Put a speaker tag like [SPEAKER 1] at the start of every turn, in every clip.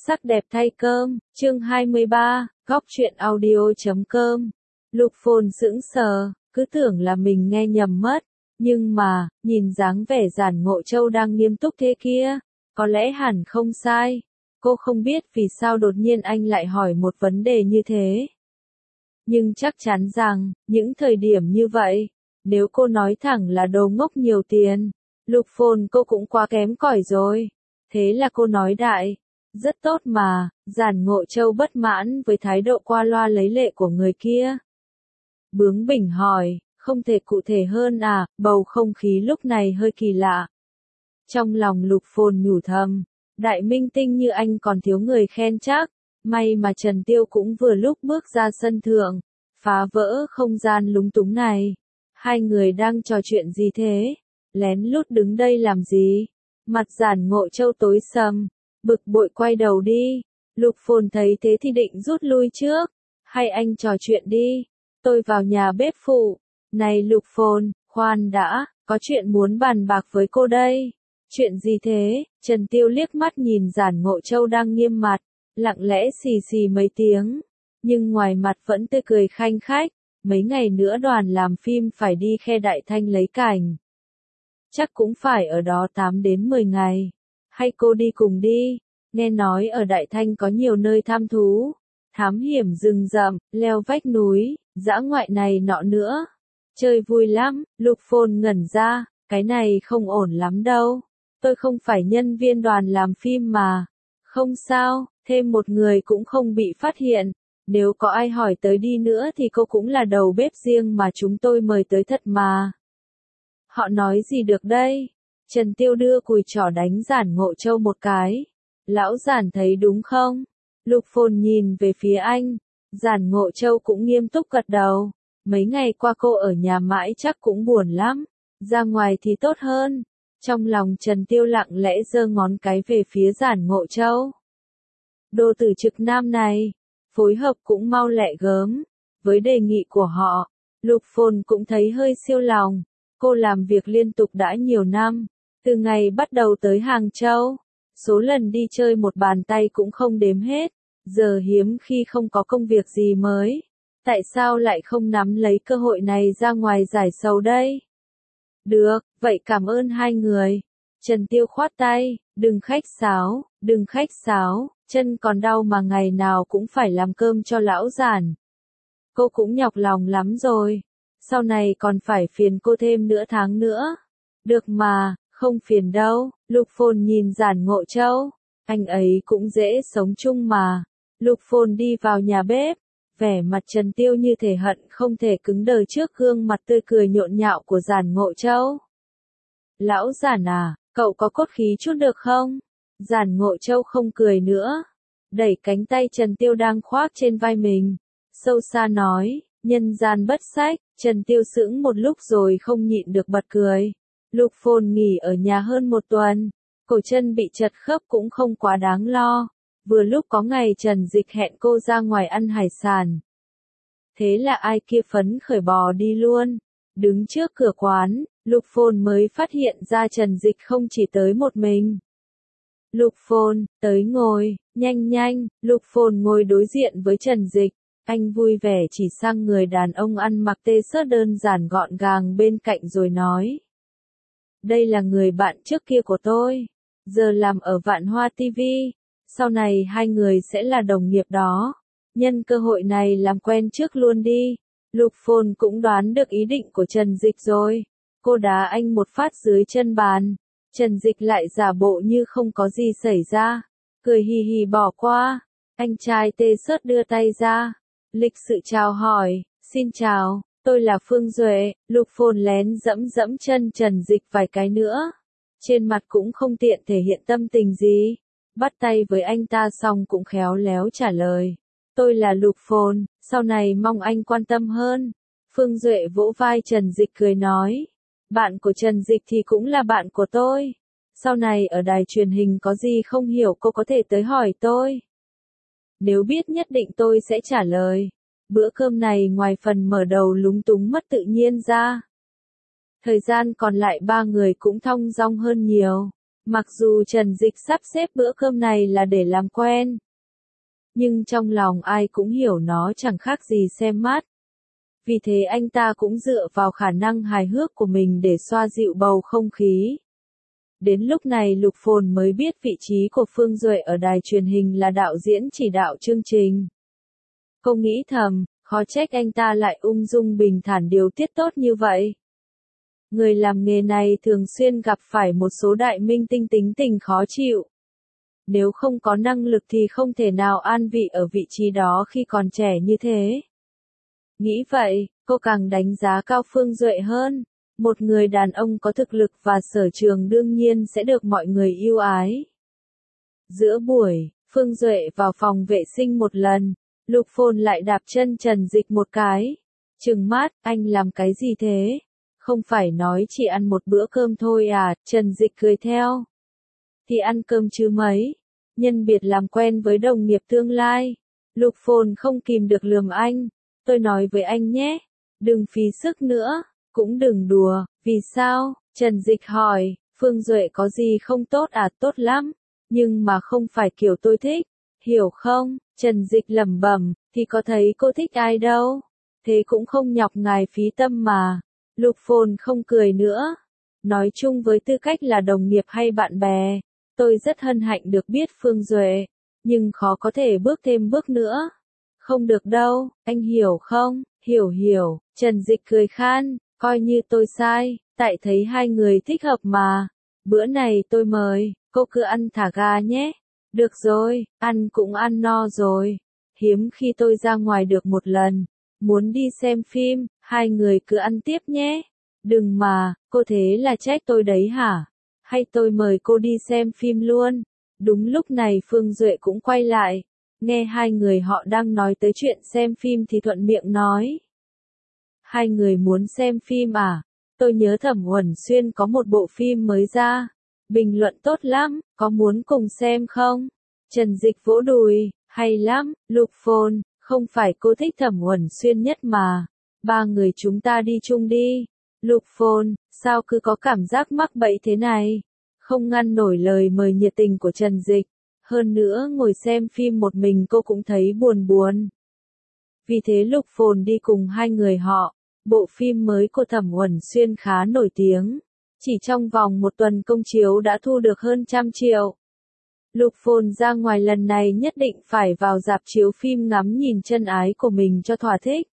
[SPEAKER 1] Sắc đẹp thay cơm, chương 23, góc truyện audio.com. Lục Phồn sững sờ, cứ tưởng là mình nghe nhầm mất, nhưng mà, nhìn dáng vẻ Giản Ngộ Châu đang nghiêm túc thế kia, có lẽ hẳn không sai. Cô không biết vì sao đột nhiên anh lại hỏi một vấn đề như thế. Nhưng chắc chắn rằng, những thời điểm như vậy, nếu cô nói thẳng là đồ ngốc nhiều tiền, Lục Phồn cô cũng quá kém cỏi rồi. Thế là cô nói đại. Rất tốt mà, Giản Ngộ Châu bất mãn với thái độ qua loa lấy lệ của người kia. Bướng bỉnh hỏi, không thể cụ thể hơn à, bầu không khí lúc này hơi kỳ lạ. Trong lòng Lục Phồn nhủ thầm, đại minh tinh như anh còn thiếu người khen chắc, may mà Trần Tiêu cũng vừa lúc bước ra sân thượng, phá vỡ không gian lúng túng này. Hai người đang trò chuyện gì thế? Lén lút đứng đây làm gì? Mặt Giản Ngộ Châu tối sầm. Bực bội quay đầu đi, Lục Phồn thấy thế thì định rút lui trước, hay anh trò chuyện đi, tôi vào nhà bếp phụ. Này Lục Phồn, khoan đã, có chuyện muốn bàn bạc với cô đây. Chuyện gì thế? Trần Tiêu liếc mắt nhìn Giản Ngộ Châu đang nghiêm mặt, lặng lẽ xì xì mấy tiếng, nhưng ngoài mặt vẫn tươi cười khanh khách. Mấy ngày nữa đoàn làm phim phải đi Khe Đại Thanh lấy cảnh. Chắc cũng phải ở đó 8 đến 10 ngày. Hay cô đi cùng đi, nghe nói ở Đại Thanh có nhiều nơi tham thú, thám hiểm rừng rậm, leo vách núi, dã ngoại này nọ nữa. Chơi vui lắm, Lục Phồn ngẩn ra, cái này không ổn lắm đâu. Tôi không phải nhân viên đoàn làm phim mà. Không sao, thêm một người cũng không bị phát hiện. Nếu có ai hỏi tới đi nữa thì cô cũng là đầu bếp riêng mà chúng tôi mời tới thật mà. Họ nói gì được đây? Trần Tiêu đưa cùi trỏ đánh Giản Ngộ Châu một cái. Lão Giản thấy đúng không? Lục Phồn nhìn về phía anh. Giản Ngộ Châu cũng nghiêm túc gật đầu. Mấy ngày qua cô ở nhà mãi chắc cũng buồn lắm. Ra ngoài thì tốt hơn. Trong lòng Trần Tiêu lặng lẽ giơ ngón cái về phía Giản Ngộ Châu. Đô tử trực nam này, phối hợp cũng mau lẹ gớm. Với đề nghị của họ, Lục Phồn cũng thấy hơi siêu lòng. Cô làm việc liên tục đã nhiều năm. Từ ngày bắt đầu tới Hàng Châu, số lần đi chơi một bàn tay cũng không đếm hết. Giờ hiếm khi không có công việc gì mới. Tại sao lại không nắm lấy cơ hội này ra ngoài giải sầu đây? Được, vậy cảm ơn hai người. Trần Tiêu khoát tay, đừng khách sáo, chân còn đau mà ngày nào cũng phải làm cơm cho lão Giản. Cô cũng nhọc lòng lắm rồi. Sau này còn phải phiền cô thêm nửa tháng nữa. Được mà, không phiền đâu. Lục Phồn nhìn Giản Ngộ Châu. Anh ấy cũng dễ sống chung mà. Lục Phồn đi vào nhà bếp. Vẻ mặt Trần Tiêu như thể hận không thể cứng đờ trước gương mặt tươi cười nhộn nhạo của Giản Ngộ Châu. Lão Giản à, cậu có cốt khí chút được không? Giản Ngộ Châu không cười nữa. Đẩy cánh tay Trần Tiêu đang khoác trên vai mình. Sâu xa nói, nhân gian bất sách. Trần Tiêu sững một lúc rồi không nhịn được bật cười. Lục Phồn nghỉ ở nhà hơn một tuần. Cổ chân bị chật khớp cũng không quá đáng lo. Vừa lúc có ngày Trần Dịch hẹn cô ra ngoài ăn hải sản. Thế là ai kia phấn khởi bò đi luôn. Đứng trước cửa quán, Lục Phồn mới phát hiện ra Trần Dịch không chỉ tới một mình. Lục Phồn, tới ngồi, nhanh, Lục Phồn ngồi đối diện với Trần Dịch. Anh vui vẻ chỉ sang người đàn ông ăn mặc t-shirt đơn giản gọn gàng bên cạnh rồi nói. Đây là người bạn trước kia của tôi. Giờ làm ở Vạn Hoa TV. Sau này hai người sẽ là đồng nghiệp đó. Nhân cơ hội này làm quen trước luôn đi. Lục Phồn cũng đoán được ý định của Trần Dịch rồi. Cô đá anh một phát dưới chân bàn. Trần Dịch lại giả bộ như không có gì xảy ra. Cười hì hì bỏ qua. Anh trai t-shirt đưa tay ra. Lịch sự chào hỏi. Xin chào, tôi là Phương Duệ. Lục Phồn lén dẫm chân Trần Dịch vài cái nữa. Trên mặt cũng không tiện thể hiện tâm tình gì. Bắt tay với anh ta xong cũng khéo léo trả lời. Tôi là Lục Phồn, sau này mong anh quan tâm hơn. Phương Duệ vỗ vai Trần Dịch cười nói. Bạn của Trần Dịch thì cũng là bạn của tôi. Sau này ở đài truyền hình có gì không hiểu cô có thể tới hỏi tôi. Nếu biết nhất định tôi sẽ trả lời. Bữa cơm này ngoài phần mở đầu lúng túng mất tự nhiên ra. Thời gian còn lại ba người cũng thong dong hơn nhiều. Mặc dù Trần Dịch sắp xếp bữa cơm này là để làm quen, nhưng trong lòng ai cũng hiểu nó chẳng khác gì xem mắt. Vì thế anh ta cũng dựa vào khả năng hài hước của mình để xoa dịu bầu không khí. Đến lúc này Lục Phồn mới biết vị trí của Phương Duệ ở đài truyền hình là đạo diễn chỉ đạo chương trình. Cô nghĩ thầm, khó trách anh ta lại ung dung bình thản điều tiết tốt như vậy. Người làm nghề này thường xuyên gặp phải một số đại minh tinh tính tình khó chịu. Nếu không có năng lực thì không thể nào an vị ở vị trí đó khi còn trẻ như thế. Nghĩ vậy, cô càng đánh giá cao Phương Duệ hơn. Một người đàn ông có thực lực và sở trường đương nhiên sẽ được mọi người yêu ái. Giữa buổi, Phương Duệ vào phòng vệ sinh một lần, Lục Phồn lại đạp chân Trần Dịch một cái. Trừng mắt, anh làm cái gì thế? Không phải nói chỉ ăn một bữa cơm thôi à? Trần Dịch cười theo. Thì ăn cơm chứ mấy. Nhân biệt làm quen với đồng nghiệp tương lai. Lục Phồn không kìm được lườm anh. Tôi nói với anh nhé, đừng phí sức nữa, cũng đừng đùa. Vì sao? Trần Dịch hỏi. Phương Duệ có gì không tốt à? Tốt lắm, nhưng mà không phải kiểu tôi thích, hiểu không? Trần Dịch lẩm bẩm, thì có thấy cô thích ai đâu, thế cũng không nhọc ngài phí tâm mà. Lục Phồn không cười nữa. Nói chung với tư cách là đồng nghiệp hay bạn bè, tôi rất hân hạnh được biết Phương Duệ, nhưng khó có thể bước thêm bước nữa. Không được đâu, anh hiểu không? Hiểu. Trần Dịch cười khan, coi như tôi sai, tại thấy hai người thích hợp mà. Bữa này tôi mời, cô cứ ăn thả ga nhé. Được rồi, ăn cũng ăn no rồi. Hiếm khi tôi ra ngoài được một lần. Muốn đi xem phim, hai người cứ ăn tiếp nhé. Đừng mà, cô thế là trách tôi đấy hả? Hay tôi mời cô đi xem phim luôn? Đúng lúc này Phương Duệ cũng quay lại. Nghe hai người họ đang nói tới chuyện xem phim thì thuận miệng nói. Hai người muốn xem phim à? Tôi nhớ Thẩm Uẩn Xuyên có một bộ phim mới ra. Bình luận tốt lắm, có muốn cùng xem không? Trần Dịch vỗ đùi, hay lắm, Lục Phồn, không phải cô thích Thẩm Uẩn Xuyên nhất mà. Ba người chúng ta đi chung đi. Lục Phồn, sao cứ có cảm giác mắc bẫy thế này? Không ngăn nổi lời mời nhiệt tình của Trần Dịch. Hơn nữa ngồi xem phim một mình cô cũng thấy buồn. Vì thế Lục Phồn đi cùng hai người họ. Bộ phim mới của Thẩm Uẩn Xuyên khá nổi tiếng. Chỉ trong vòng một tuần công chiếu đã thu được hơn 100 triệu. Lục Phồn ra ngoài lần này nhất định phải vào rạp chiếu phim ngắm nhìn chân ái của mình cho thỏa thích.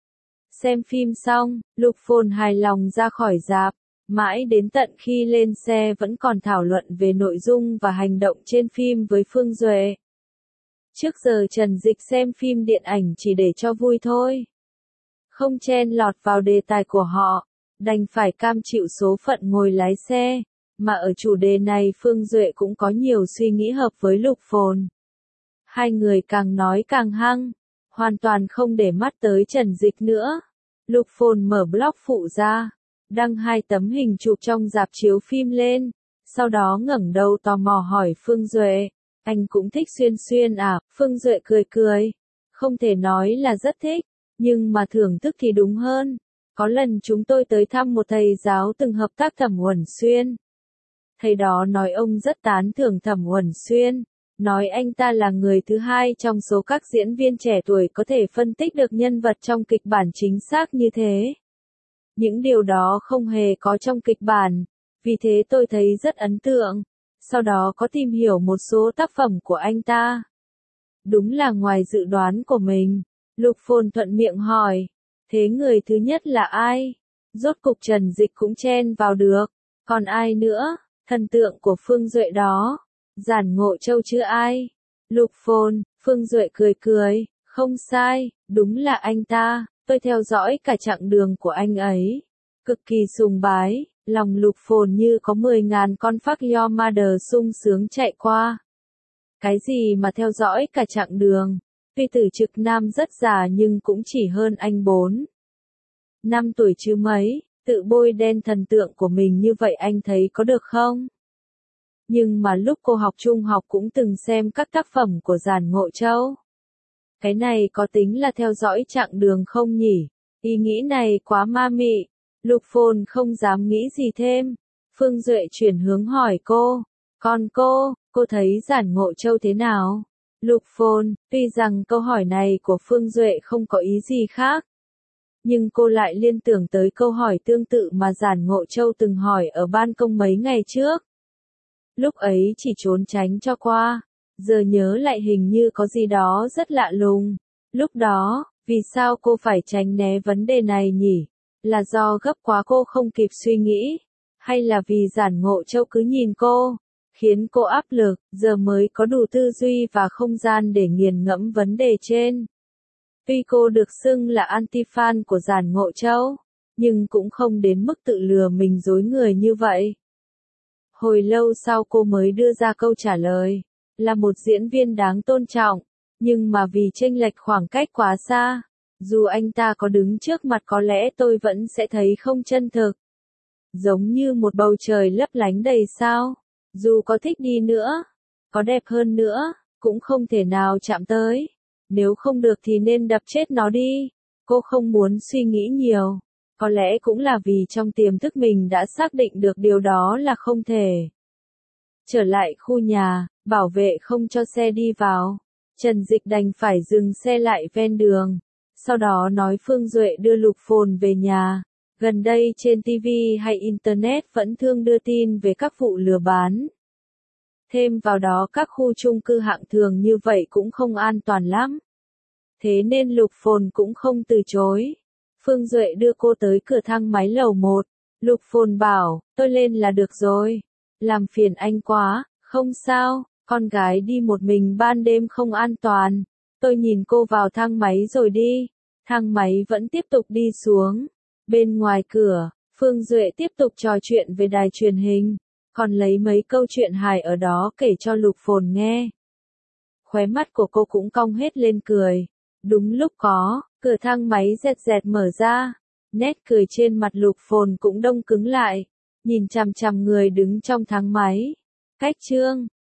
[SPEAKER 1] Xem phim xong, Lục Phồn hài lòng ra khỏi rạp. Mãi đến tận khi lên xe vẫn còn thảo luận về nội dung và hành động trên phim với Phương Duệ. Trước giờ Trần Dịch xem phim điện ảnh chỉ để cho vui thôi. Không chen lọt vào đề tài của họ, đành phải cam chịu số phận ngồi lái xe. Mà ở chủ đề này Phương Duệ cũng có nhiều suy nghĩ hợp với Lục Phồn. Hai người càng nói càng hăng, hoàn toàn không để mắt tới Trần Dịch nữa. Lục Phồn mở blog phụ ra, đăng 2 tấm hình chụp trong rạp chiếu phim lên, sau đó ngẩng đầu tò mò hỏi Phương Duệ, anh cũng thích Xuyên à? Phương Duệ cười, không thể nói là rất thích, nhưng mà thưởng thức thì đúng hơn. Có lần chúng tôi tới thăm một thầy giáo từng hợp tác Thẩm Uẩn Xuyên. Thầy đó nói ông rất tán thưởng Thẩm Uẩn Xuyên, nói anh ta là người thứ hai trong số các diễn viên trẻ tuổi có thể phân tích được nhân vật trong kịch bản chính xác như thế. Những điều đó không hề có trong kịch bản, vì thế tôi thấy rất ấn tượng. Sau đó có tìm hiểu một số tác phẩm của anh ta. Đúng là ngoài dự đoán của mình. Lục Phồn thuận miệng hỏi, thế người thứ nhất là ai? Rốt cục Trần Dịch cũng chen vào được, còn ai nữa? Thần tượng của Phương Duệ đó. Giản Ngộ Châu chứ ai? Lục Phồn, Phương Duệ cười, không sai, đúng là anh ta, tôi theo dõi cả chặng đường của anh ấy. Cực kỳ sùng bái, lòng Lục Phồn như có 10.000 con phác Your Mother sung sướng chạy qua. Cái gì mà theo dõi cả chặng đường? Tuy Tử Trực Nam rất già nhưng cũng chỉ hơn anh 4 năm tuổi chứ mấy, tự bôi đen thần tượng của mình như vậy anh thấy có được không? Nhưng mà lúc cô học trung học cũng từng xem các tác phẩm của Giản Ngộ Châu. Cái này có tính là theo dõi chặng đường không nhỉ? Ý nghĩ này quá ma mị. Lục Phồn không dám nghĩ gì thêm. Phương Duệ chuyển hướng hỏi cô, Còn cô thấy Giản Ngộ Châu thế nào? Lục Phồn, tuy rằng câu hỏi này của Phương Duệ không có ý gì khác, nhưng cô lại liên tưởng tới câu hỏi tương tự mà Giản Ngộ Châu từng hỏi ở ban công mấy ngày trước. Lúc ấy chỉ trốn tránh cho qua, giờ nhớ lại hình như có gì đó rất lạ lùng. Lúc đó, vì sao cô phải tránh né vấn đề này nhỉ? Là do gấp quá cô không kịp suy nghĩ? Hay là vì Giản Ngộ Châu cứ nhìn cô, khiến cô áp lực, giờ mới có đủ tư duy và không gian để nghiền ngẫm vấn đề trên? Tuy cô được xưng là anti-fan của Giản Ngộ Châu, nhưng cũng không đến mức tự lừa mình dối người như vậy. Hồi lâu sau cô mới đưa ra câu trả lời, là một diễn viên đáng tôn trọng, nhưng mà vì chênh lệch khoảng cách quá xa, dù anh ta có đứng trước mặt có lẽ tôi vẫn sẽ thấy không chân thực. Giống như một bầu trời lấp lánh đầy sao, dù có thích đi nữa, có đẹp hơn nữa, cũng không thể nào chạm tới. Nếu không được thì nên đập chết nó đi. Cô không muốn suy nghĩ nhiều. Có lẽ cũng là vì trong tiềm thức mình đã xác định được điều đó là không thể. Trở lại khu nhà, bảo vệ không cho xe đi vào. Trần Dịch đành phải dừng xe lại ven đường. Sau đó nói Phương Duệ đưa Lục Phồn về nhà. Gần đây trên TV hay Internet vẫn thường đưa tin về các vụ lừa bán. Thêm vào đó các khu chung cư hạng thường như vậy cũng không an toàn lắm. Thế nên Lục Phồn cũng không từ chối. Phương Duệ đưa cô tới cửa thang máy lầu 1. Lục Phồn bảo, tôi lên là được rồi. Làm phiền anh quá, không sao, con gái đi một mình ban đêm không an toàn. Tôi nhìn cô vào thang máy rồi đi. Thang máy vẫn tiếp tục đi xuống. Bên ngoài cửa, Phương Duệ tiếp tục trò chuyện về đài truyền hình, còn lấy mấy câu chuyện hài ở đó kể cho Lục Phồn nghe. Khóe mắt của cô cũng cong hết lên cười. Đúng lúc có, cửa thang máy dẹt dẹt mở ra. Nét cười trên mặt Lục Phồn cũng đông cứng lại. Nhìn chằm chằm người đứng trong thang máy. Cách chương